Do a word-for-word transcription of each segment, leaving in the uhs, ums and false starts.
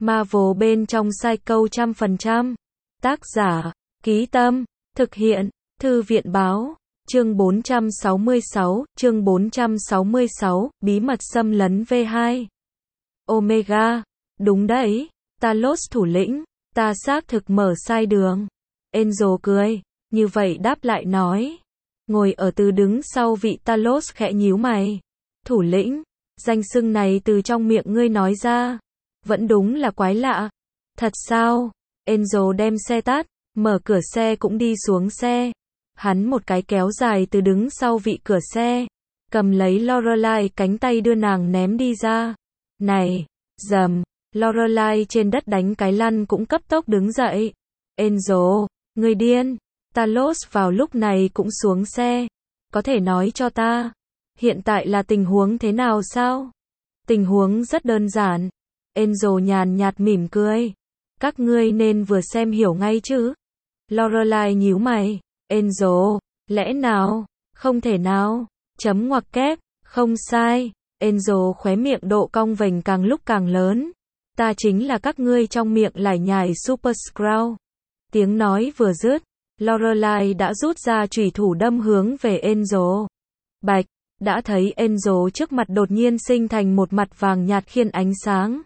Marvel bên trong Psycho trăm phần trăm. Tác giả, Ký Tâm, thực hiện, Thư viện Báo. Chương bốn trăm sáu mươi sáu, chương bốn trăm sáu mươi sáu, bí mật xâm lấn V hai. Omega, đúng đấy, Talos thủ lĩnh, ta xác thực mở sai đường. Angel cười, như vậy đáp lại nói. Ngồi ở từ đứng sau vị Talos khẽ nhíu mày. Thủ lĩnh, danh xưng này từ trong miệng ngươi nói ra. Vẫn đúng là quái lạ. Thật sao? Angel đem xe tắt, mở cửa xe cũng đi xuống xe. Hắn một cái kéo dài từ đứng sau vị cửa xe, cầm lấy Lorelai cánh tay đưa nàng ném đi ra. Này, dầm, Lorelai trên đất đánh cái lăn cũng cấp tốc đứng dậy. Angel, người điên. Talos vào lúc này cũng xuống xe. Có thể nói cho ta, hiện tại là tình huống thế nào sao? Tình huống rất đơn giản. Angel nhàn nhạt mỉm cười. Các ngươi nên vừa xem hiểu ngay chứ. Lorelai nhíu mày. Angel, lẽ nào? Không thể nào. Chấm ngoặc kép, không sai. Angel khóe miệng độ cong vành càng lúc càng lớn. Ta chính là các ngươi trong miệng lải nhải Super Skrull. Tiếng nói vừa dứt, Lorelai đã rút ra chùy thủ đâm hướng về Angel. Bạch, đã thấy Angel trước mặt đột nhiên sinh thành một mặt vàng nhạt khiên ánh sáng.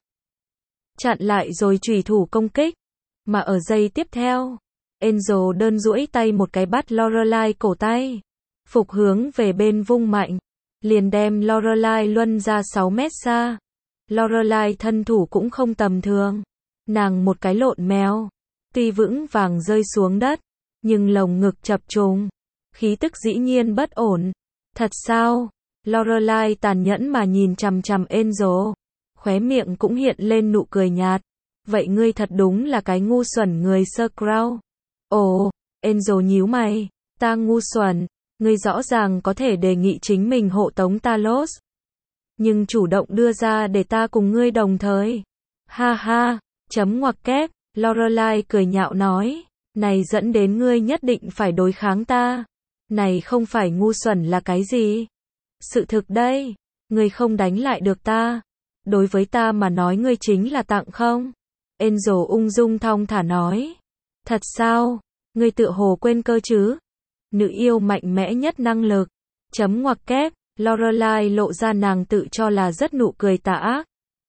Chặn lại rồi chùy thủ công kích. Mà ở giây tiếp theo, Angel đơn duỗi tay một cái bắt Lorelai cổ tay. Phục hướng về bên vung mạnh. Liền đem Lorelai luân ra sáu mét xa. Lorelai thân thủ cũng không tầm thường. Nàng một cái lộn mèo. Tuy vững vàng rơi xuống đất, nhưng lồng ngực chập trùng. Khí tức dĩ nhiên bất ổn. Thật sao? Lorelai tàn nhẫn mà nhìn chằm chằm Angel. Khóe miệng cũng hiện lên nụ cười nhạt. Vậy ngươi thật đúng là cái ngu xuẩn người Skrull. Ồ, Angel nhíu mày. Ta ngu xuẩn. Ngươi rõ ràng có thể đề nghị chính mình hộ tống Talos. Nhưng chủ động đưa ra để ta cùng ngươi đồng thời. Ha ha, chấm ngoặc kép, Lorelai cười nhạo nói. Này dẫn đến ngươi nhất định phải đối kháng ta. Này không phải ngu xuẩn là cái gì? Sự thực đây, ngươi không đánh lại được ta. Đối với ta mà nói ngươi chính là tặng không? Angel ung dung thong thả nói. Thật sao? Ngươi tự hồ quên cơ chứ? Nữ yêu mạnh mẽ nhất năng lực. Chấm ngoặc kép, Lorelai lộ ra nàng tự cho là rất nụ cười tà ác.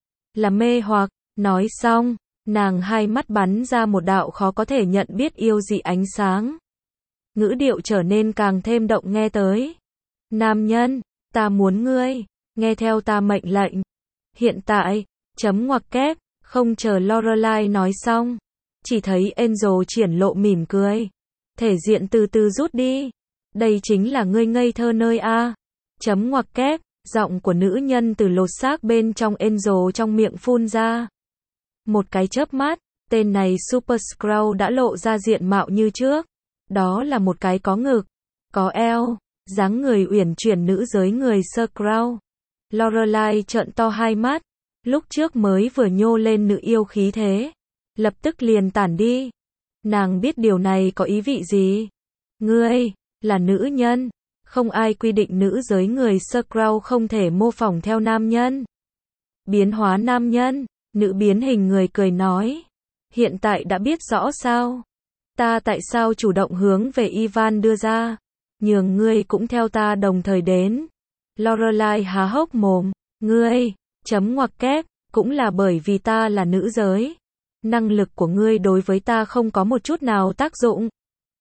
Là mê hoặc, nói xong, nàng hai mắt bắn ra một đạo khó có thể nhận biết yêu dị ánh sáng. Ngữ điệu trở nên càng thêm động nghe tới. Nam nhân, ta muốn ngươi, nghe theo ta mệnh lệnh. Hiện tại, chấm ngoặc kép, không chờ Lorelai nói xong. Chỉ thấy Angel triển lộ mỉm cười. Thể diện từ từ rút đi. Đây chính là ngươi ngây thơ nơi A. Chấm ngoặc kép, giọng của nữ nhân từ lột xác bên trong Angel trong miệng phun ra. Một cái chớp mắt, tên này Super Skrull đã lộ ra diện mạo như trước. Đó là một cái có ngực, có eo, dáng người uyển chuyển nữ giới người Skrull. Lorelai trợn to hai mắt, lúc trước mới vừa nhô lên nữ yêu khí thế, lập tức liền tản đi. Nàng biết điều này có ý vị gì. Ngươi, là nữ nhân, không ai quy định nữ giới người Skrull không thể mô phỏng theo nam nhân. Biến hóa nam nhân, nữ biến hình người cười nói. Hiện tại đã biết rõ sao? Ta tại sao chủ động hướng về Ivan đưa ra? Nhường ngươi cũng theo ta đồng thời đến. Lorelai há hốc mồm. Ngươi, chấm ngoặc kép, cũng là bởi vì ta là nữ giới. Năng lực của ngươi đối với ta không có một chút nào tác dụng.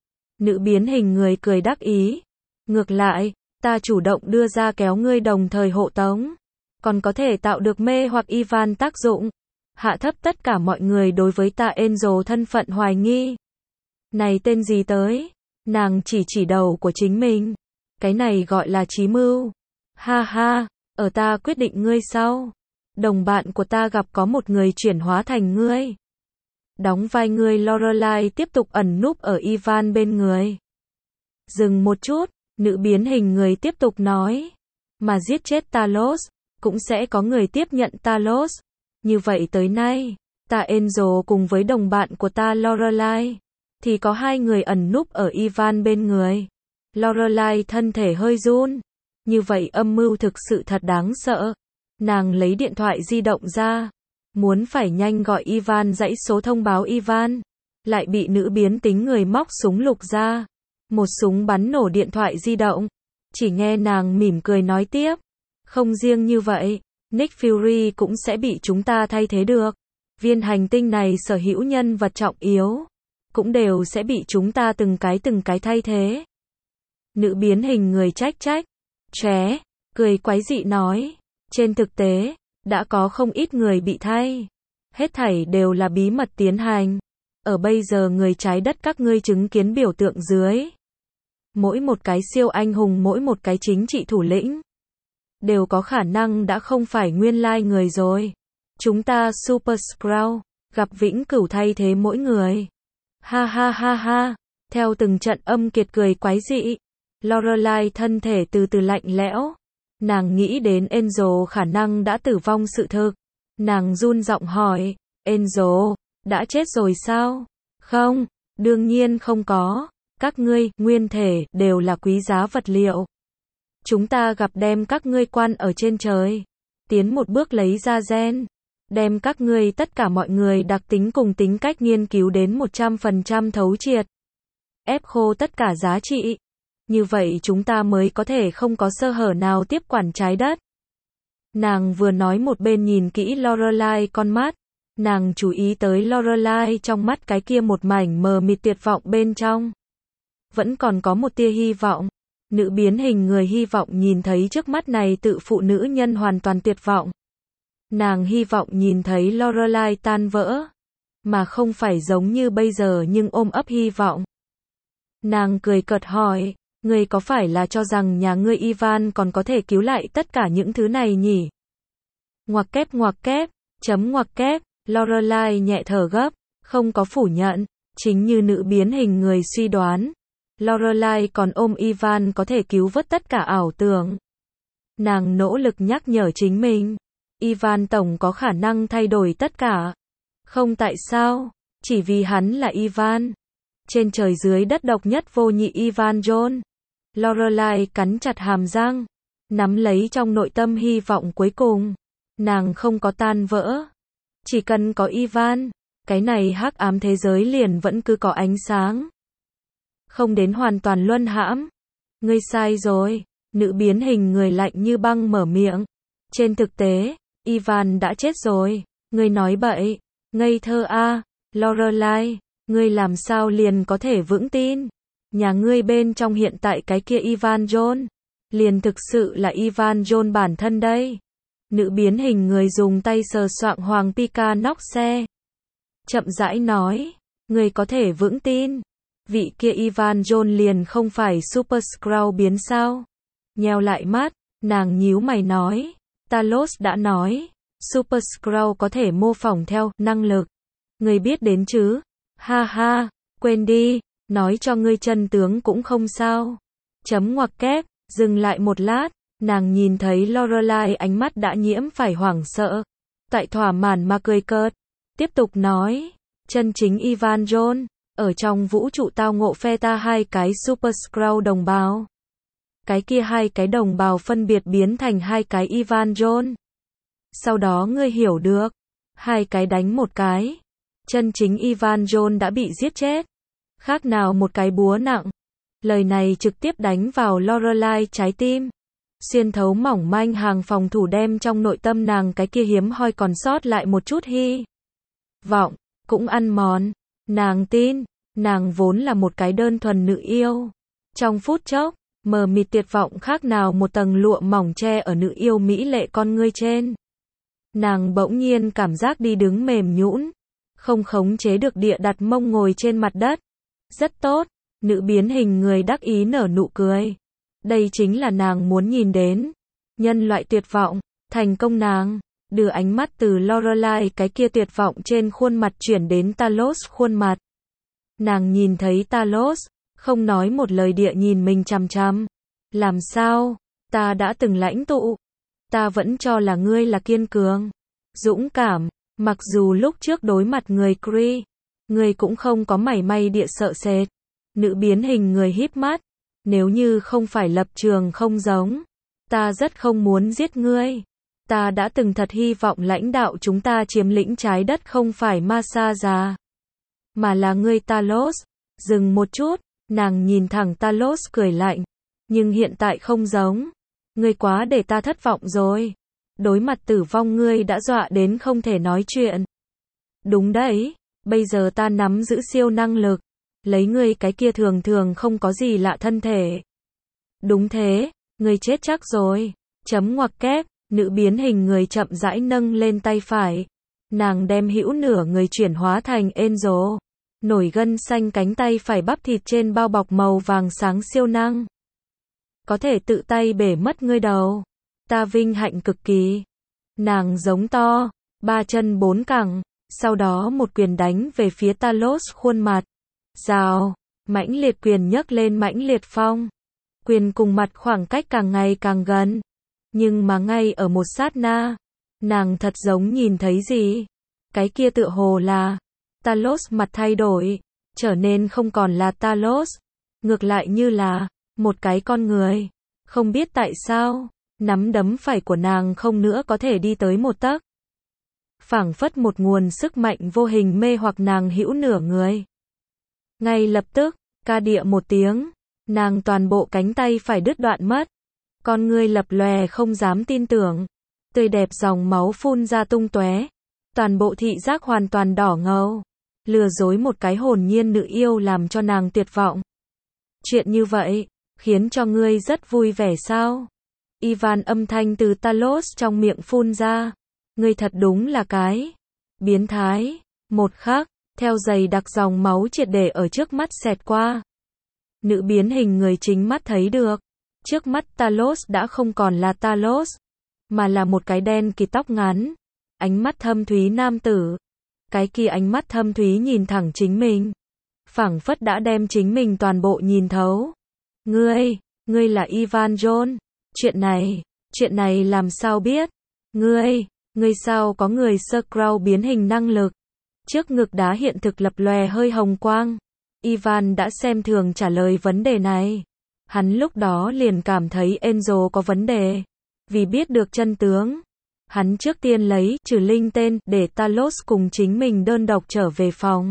Nữ biến hình người cười đắc ý. Ngược lại, ta chủ động đưa ra kéo ngươi đồng thời hộ tống. Còn có thể tạo được mê hoặc Ivan tác dụng. Hạ thấp tất cả mọi người đối với ta Angel thân phận hoài nghi. Này tên gì tới? Nàng chỉ chỉ đầu của chính mình. Cái này gọi là chí mưu. Ha ha, ở ta quyết định ngươi sau. Đồng bạn của ta gặp có một người chuyển hóa thành ngươi. Đóng vai ngươi Lorelai tiếp tục ẩn núp ở Ivan bên người. Dừng một chút, nữ biến hình người tiếp tục nói. Mà giết chết Talos, cũng sẽ có người tiếp nhận Talos. Như vậy tới nay, ta Angel cùng với đồng bạn của ta Lorelai, thì có hai người ẩn núp ở Ivan bên người. Lorelai thân thể hơi run. Như vậy âm mưu thực sự thật đáng sợ. Nàng lấy điện thoại di động ra. Muốn phải nhanh gọi Ivan dãy số thông báo Ivan. Lại bị nữ biến tính người móc súng lục ra. Một súng bắn nổ điện thoại di động. Chỉ nghe nàng mỉm cười nói tiếp. Không riêng như vậy, Nick Fury cũng sẽ bị chúng ta thay thế được. Viên hành tinh này sở hữu nhân vật trọng yếu. Cũng đều sẽ bị chúng ta từng cái từng cái thay thế. Nữ biến hình người trách trách. Ché, cười quái dị nói. Trên thực tế, đã có không ít người bị thay. Hết thảy đều là bí mật tiến hành. Ở bây giờ người trái đất các ngươi chứng kiến biểu tượng dưới. Mỗi một cái siêu anh hùng, mỗi một cái chính trị thủ lĩnh. Đều có khả năng đã không phải nguyên lai người rồi. Chúng ta Super Skrull, gặp vĩnh cửu thay thế mỗi người. Ha ha ha ha, theo từng trận âm kiệt cười quái dị. Lorelai thân thể từ từ lạnh lẽo. Nàng nghĩ đến Angel khả năng đã tử vong sự thực. Nàng run giọng hỏi, Angel, đã chết rồi sao? Không, đương nhiên không có. Các ngươi, nguyên thể, đều là quý giá vật liệu. Chúng ta gặp đem các ngươi quan ở trên trời. Tiến một bước lấy ra gen. Đem các ngươi tất cả mọi người đặc tính cùng tính cách nghiên cứu đến một trăm phần trăm thấu triệt. Ép khô tất cả giá trị. Như vậy chúng ta mới có thể không có sơ hở nào tiếp quản trái đất. Nàng vừa nói một bên nhìn kỹ Lorelai con mắt. Nàng chú ý tới Lorelai trong mắt cái kia một mảnh mờ mịt tuyệt vọng bên trong. Vẫn còn có một tia hy vọng. Nữ biến hình người hy vọng nhìn thấy trước mắt này tự phụ nữ nhân hoàn toàn tuyệt vọng. Nàng hy vọng nhìn thấy Lorelai tan vỡ. Mà không phải giống như bây giờ nhưng ôm ấp hy vọng. Nàng cười cợt hỏi, ngươi có phải là cho rằng nhà ngươi Ivan còn có thể cứu lại tất cả những thứ này nhỉ? Ngoặc kép ngoặc kép, chấm ngoặc kép, Lorelai nhẹ thở gấp, không có phủ nhận, chính như nữ biến hình người suy đoán. Lorelai còn ôm Ivan có thể cứu vớt tất cả ảo tưởng. Nàng nỗ lực nhắc nhở chính mình. Ivan tổng có khả năng thay đổi tất cả. Không tại sao, chỉ vì hắn là Ivan. Trên trời dưới đất độc nhất vô nhị Ivan John. Lorelai cắn chặt hàm răng, nắm lấy trong nội tâm hy vọng cuối cùng. Nàng không có tan vỡ. Chỉ cần có Ivan, cái này hắc ám thế giới liền vẫn cứ có ánh sáng. Không đến hoàn toàn luân hãm. Ngươi sai rồi, nữ biến hình người lạnh như băng mở miệng. Trên thực tế, Ivan đã chết rồi. Ngươi nói bậy, ngây thơ a, Lorelai, ngươi làm sao liền có thể vững tin? Nhà ngươi bên trong hiện tại cái kia Ivan John, liền thực sự là Ivan John bản thân đây. Nữ biến hình người dùng tay sờ soạng hoàng Pika nóc xe. Chậm rãi nói, ngươi có thể vững tin. Vị kia Ivan John liền không phải Super Skrull biến sao? Nheo lại mắt, nàng nhíu mày nói, Talos đã nói, Super Skrull có thể mô phỏng theo năng lực. Ngươi biết đến chứ? Ha ha, quên đi, nói cho ngươi chân tướng cũng không sao. Chấm ngoặc kép, dừng lại một lát, nàng nhìn thấy Lorelai ánh mắt đã nhiễm phải hoảng sợ. Tại thỏa mãn mà cười cợt, tiếp tục nói, chân chính Ivan John, ở trong vũ trụ tao ngộ phe ta hai cái Super Skrull đồng bào. Cái kia hai cái đồng bào phân biệt biến thành hai cái Ivan John. Sau đó ngươi hiểu được, hai cái đánh một cái. Chân chính Ivan John đã bị giết chết. Khác nào một cái búa nặng. Lời này trực tiếp đánh vào Lorelai trái tim. Xuyên thấu mỏng manh hàng phòng thủ đem trong nội tâm nàng cái kia hiếm hoi còn sót lại một chút hy vọng, cũng ăn mòn. Nàng tin, nàng vốn là một cái đơn thuần nữ yêu. Trong phút chốc, mờ mịt tuyệt vọng khác nào một tầng lụa mỏng che ở nữ yêu mỹ lệ con ngươi trên. Nàng bỗng nhiên cảm giác đi đứng mềm nhũn, không khống chế được địa đặt mông ngồi trên mặt đất. Rất tốt, nữ biến hình người đắc ý nở nụ cười. Đây chính là nàng muốn nhìn đến. Nhân loại tuyệt vọng, thành công nàng, đưa ánh mắt từ Lorelai cái kia tuyệt vọng trên khuôn mặt chuyển đến Talos khuôn mặt. Nàng nhìn thấy Talos, không nói một lời địa nhìn mình chằm chằm. Làm sao? Ta đã từng lãnh tụ. Ta vẫn cho là ngươi là kiên cường, dũng cảm, mặc dù lúc trước đối mặt người Kree, ngươi cũng không có mảy may địa sợ sệt. Nữ biến hình người híp mắt, nếu như không phải lập trường không giống, ta rất không muốn giết ngươi. Ta đã từng thật hy vọng lãnh đạo chúng ta chiếm lĩnh trái đất không phải Masaya, mà là ngươi Talos. Dừng một chút, nàng nhìn thẳng Talos cười lạnh. Nhưng hiện tại không giống. Ngươi quá để ta thất vọng rồi. Đối mặt tử vong ngươi đã dọa đến không thể nói chuyện. Đúng đấy, bây giờ ta nắm giữ siêu năng lực. Lấy ngươi cái kia thường thường không có gì lạ thân thể. Đúng thế, ngươi chết chắc rồi. Chấm ngoặc kép, nữ biến hình người chậm rãi nâng lên tay phải. Nàng đem hữu nửa người chuyển hóa thành Angel. Nổi gân xanh cánh tay phải bắp thịt trên bao bọc màu vàng sáng siêu năng. Có thể tự tay bể mất ngươi đầu. Ta vinh hạnh cực kỳ. Nàng giống to, ba chân bốn cẳng, sau đó một quyền đánh về phía Talos khuôn mặt. Rào, mãnh liệt quyền nhấc lên mãnh liệt phong. Quyền cùng mặt khoảng cách càng ngày càng gần. Nhưng mà ngay ở một sát na, nàng thật giống nhìn thấy gì. Cái kia tựa hồ là Talos mặt thay đổi, trở nên không còn là Talos, ngược lại như là một cái con người. Không biết tại sao, nắm đấm phải của nàng không nữa có thể đi tới một tấc. Phảng phất một nguồn sức mạnh vô hình mê hoặc nàng hữu nửa người. Ngay lập tức, ca địa một tiếng, nàng toàn bộ cánh tay phải đứt đoạn mất. Con ngươi lập lòe không dám tin tưởng. Tươi đẹp dòng máu phun ra tung tóe. Toàn bộ thị giác hoàn toàn đỏ ngầu. Lừa dối một cái hồn nhiên nữ yêu làm cho nàng tuyệt vọng. Chuyện như vậy, khiến cho ngươi rất vui vẻ sao? Ivan âm thanh từ Talos trong miệng phun ra. Ngươi thật đúng là cái biến thái. Một khắc, theo giày đặc dòng máu triệt để ở trước mắt xẹt qua. Nữ biến hình người chính mắt thấy được. Trước mắt Talos đã không còn là Talos, mà là một cái đen kỳ tóc ngắn, ánh mắt thâm thúy nam tử. Cái kia ánh mắt thâm thúy nhìn thẳng chính mình, phảng phất đã đem chính mình toàn bộ nhìn thấu. Ngươi, ngươi là Ivan John. Chuyện này, chuyện này làm sao biết? Ngươi, ngươi sao có người Skrull biến hình năng lực? Trước ngực đá hiện thực lập lòe hơi hồng quang. Ivan đã xem thường trả lời vấn đề này. Hắn lúc đó liền cảm thấy Angel có vấn đề. Vì biết được chân tướng, hắn trước tiên lấy trừ linh tên để Talos cùng chính mình đơn độc trở về phòng.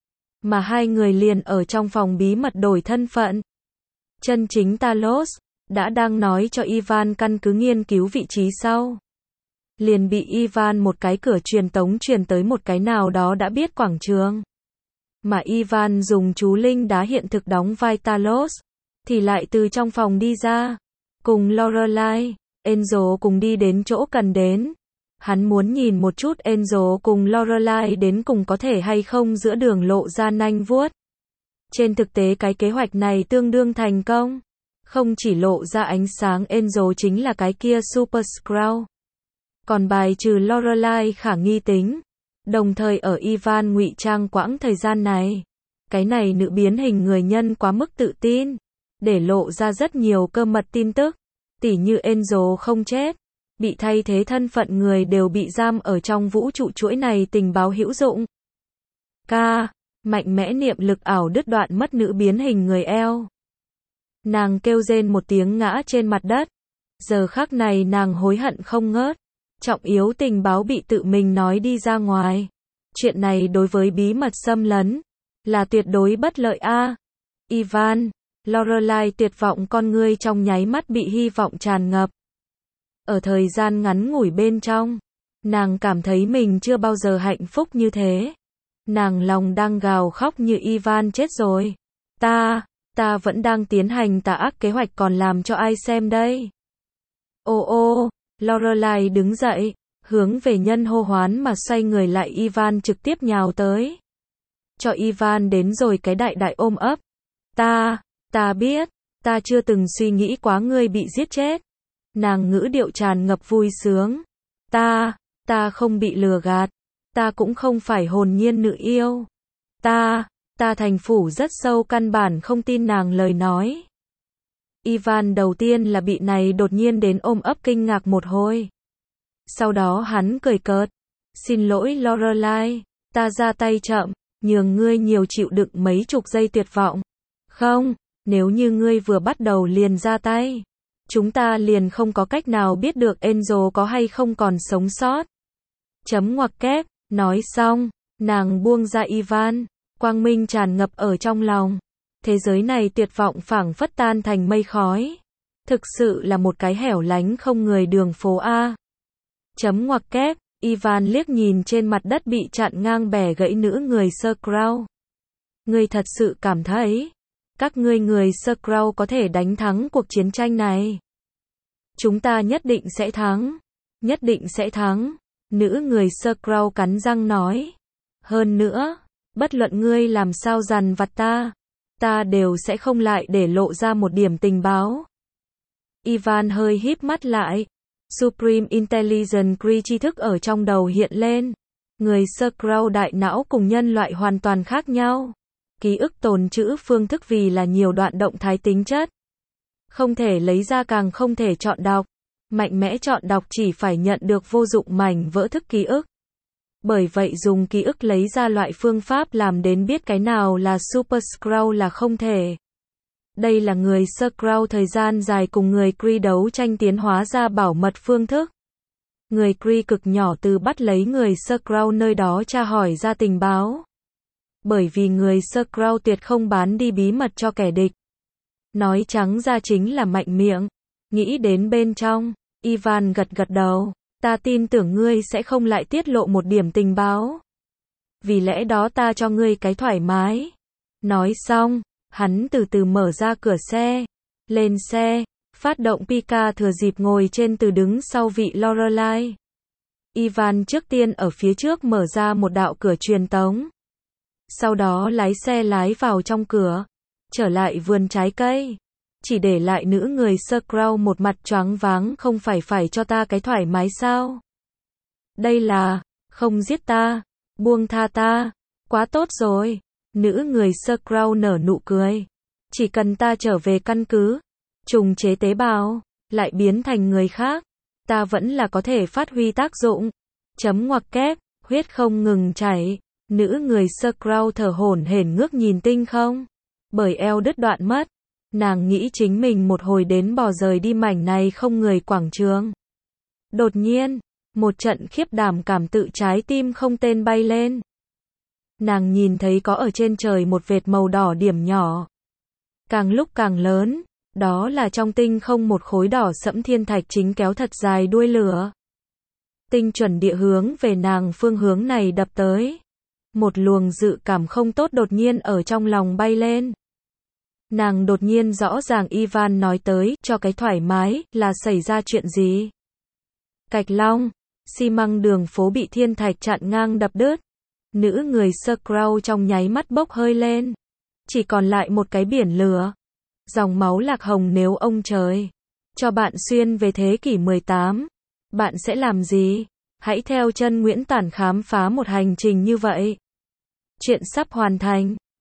Mà hai người liền ở trong phòng bí mật đổi thân phận. Chân chính Talos đã đang nói cho Ivan căn cứ nghiên cứu vị trí sau. Liền bị Ivan một cái cửa truyền tống truyền tới một cái nào đó đã biết quảng trường. Mà Ivan dùng chú linh đá hiện thực đóng vai Talos, thì lại từ trong phòng đi ra, cùng Lorelai, Angel cùng đi đến chỗ cần đến. Hắn muốn nhìn một chút Angel cùng Lorelai đến cùng có thể hay không giữa đường lộ ra nanh vuốt. Trên thực tế cái kế hoạch này tương đương thành công. Không chỉ lộ ra ánh sáng Angel chính là cái kia Super Skrull. Còn bài trừ Lorelai khả nghi tính. Đồng thời ở Ivan ngụy trang quãng thời gian này, cái này nữ biến hình người nhân quá mức tự tin, để lộ ra rất nhiều cơ mật tin tức, tỉ như Angel không chết, bị thay thế thân phận người đều bị giam ở trong vũ trụ chuỗi này tình báo hữu dụng. Ca, mạnh mẽ niệm lực ảo đứt đoạn mất nữ biến hình người eo. Nàng kêu rên một tiếng ngã trên mặt đất. Giờ khắc này nàng hối hận không ngớt. Trọng yếu tình báo bị tự mình nói đi ra ngoài. Chuyện này đối với bí mật xâm lấn là tuyệt đối bất lợi a. À, Ivan, Lorelai tuyệt vọng con ngươi trong nháy mắt bị hy vọng tràn ngập. Ở thời gian ngắn ngủi bên trong, nàng cảm thấy mình chưa bao giờ hạnh phúc như thế. Nàng lòng đang gào khóc như Ivan chết rồi. Ta, ta vẫn đang tiến hành tà ác kế hoạch còn làm cho ai xem đây? Ô ô, Lorelai đứng dậy, hướng về nhân hô hoán mà xoay người lại Ivan trực tiếp nhào tới. Cho Ivan đến rồi cái đại đại ôm ấp. Ta, ta biết, ta chưa từng suy nghĩ quá ngươi bị giết chết. Nàng ngữ điệu tràn ngập vui sướng. Ta, ta không bị lừa gạt. Ta cũng không phải hồn nhiên nữ yêu. Ta, ta thành phủ rất sâu căn bản không tin nàng lời nói. Ivan đầu tiên là bị này đột nhiên đến ôm ấp kinh ngạc một hồi. Sau đó hắn cười cợt. Xin lỗi Lorelai, ta ra tay chậm, nhường ngươi nhiều chịu đựng mấy chục giây tuyệt vọng. Không, nếu như ngươi vừa bắt đầu liền ra tay, chúng ta liền không có cách nào biết được Angel có hay không còn sống sót. Chấm ngoặc kép, nói xong, nàng buông ra Ivan, quang minh tràn ngập ở trong lòng. Thế giới này tuyệt vọng phảng phất tan thành mây khói. Thực sự là một cái hẻo lánh không người đường phố A. Chấm ngoặc kép, Ivan liếc nhìn trên mặt đất bị chặn ngang bẻ gãy nữ người Skrull. Ngươi thật sự cảm thấy, các ngươi người Skrull có thể đánh thắng cuộc chiến tranh này. Chúng ta nhất định sẽ thắng. Nhất định sẽ thắng. Nữ người Skrull cắn răng nói. Hơn nữa, bất luận ngươi làm sao dằn vặt ta, ta đều sẽ không lại để lộ ra một điểm tình báo. Ivan hơi híp mắt lại. Supreme Intelligence Cree tri thức ở trong đầu hiện lên. Người Skrull đại não cùng nhân loại hoàn toàn khác nhau. Ký ức tồn trữ phương thức vì là nhiều đoạn động thái tính chất. Không thể lấy ra càng không thể chọn đọc. Mạnh mẽ chọn đọc chỉ phải nhận được vô dụng mảnh vỡ thức ký ức. Bởi vậy dùng ký ức lấy ra loại phương pháp làm đến biết cái nào là Super Skrull là không thể. Đây là người Skrull thời gian dài cùng người Kree đấu tranh tiến hóa ra bảo mật phương thức. Người Kree cực nhỏ từ bắt lấy người Skrull nơi đó tra hỏi ra tình báo. Bởi vì người Skrull tuyệt không bán đi bí mật cho kẻ địch. Nói trắng ra chính là mạnh miệng. Nghĩ đến bên trong, Ivan gật gật đầu. Ta tin tưởng ngươi sẽ không lại tiết lộ một điểm tình báo. Vì lẽ đó ta cho ngươi cái thoải mái. Nói xong, hắn từ từ mở ra cửa xe. Lên xe, phát động Pika thừa dịp ngồi trên từ đứng sau vị Lorelai. Ivan trước tiên ở phía trước mở ra một đạo cửa truyền tống. Sau đó lái xe lái vào trong cửa. Trở lại vườn trái cây. Chỉ để lại nữ người Skrull một mặt choáng váng, không phải phải cho ta cái thoải mái sao? Đây là, không giết ta, buông tha ta, quá tốt rồi. Nữ người Skrull nở nụ cười. Chỉ cần ta trở về căn cứ, trùng chế tế bào, lại biến thành người khác, ta vẫn là có thể phát huy tác dụng. Chấm ngoặc kép, huyết không ngừng chảy. Nữ người Skrull thở hổn hển ngước nhìn tinh không. Bởi eo đứt đoạn mất. Nàng nghĩ chính mình một hồi đến bò rời đi mảnh này không người quảng trường. Đột nhiên, một trận khiếp đảm cảm tự trái tim không tên bay lên. Nàng nhìn thấy có ở trên trời một vệt màu đỏ điểm nhỏ. Càng lúc càng lớn, đó là trong tinh không một khối đỏ sẫm thiên thạch chính kéo thật dài đuôi lửa. Tinh chuẩn địa hướng về nàng phương hướng này đập tới. Một luồng dự cảm không tốt đột nhiên ở trong lòng bay lên. Nàng đột nhiên rõ ràng Ivan nói tới, cho cái thoải mái, là xảy ra chuyện gì? Cạch Long, xi măng đường phố bị thiên thạch chặn ngang đập đứt. Nữ người Skrull trong nháy mắt bốc hơi lên. Chỉ còn lại một cái biển lửa. Dòng máu lạc hồng nếu ông trời cho bạn xuyên về thế kỷ mười tám, bạn sẽ làm gì? Hãy theo chân Nguyễn Tản khám phá một hành trình như vậy. Chuyện sắp hoàn thành.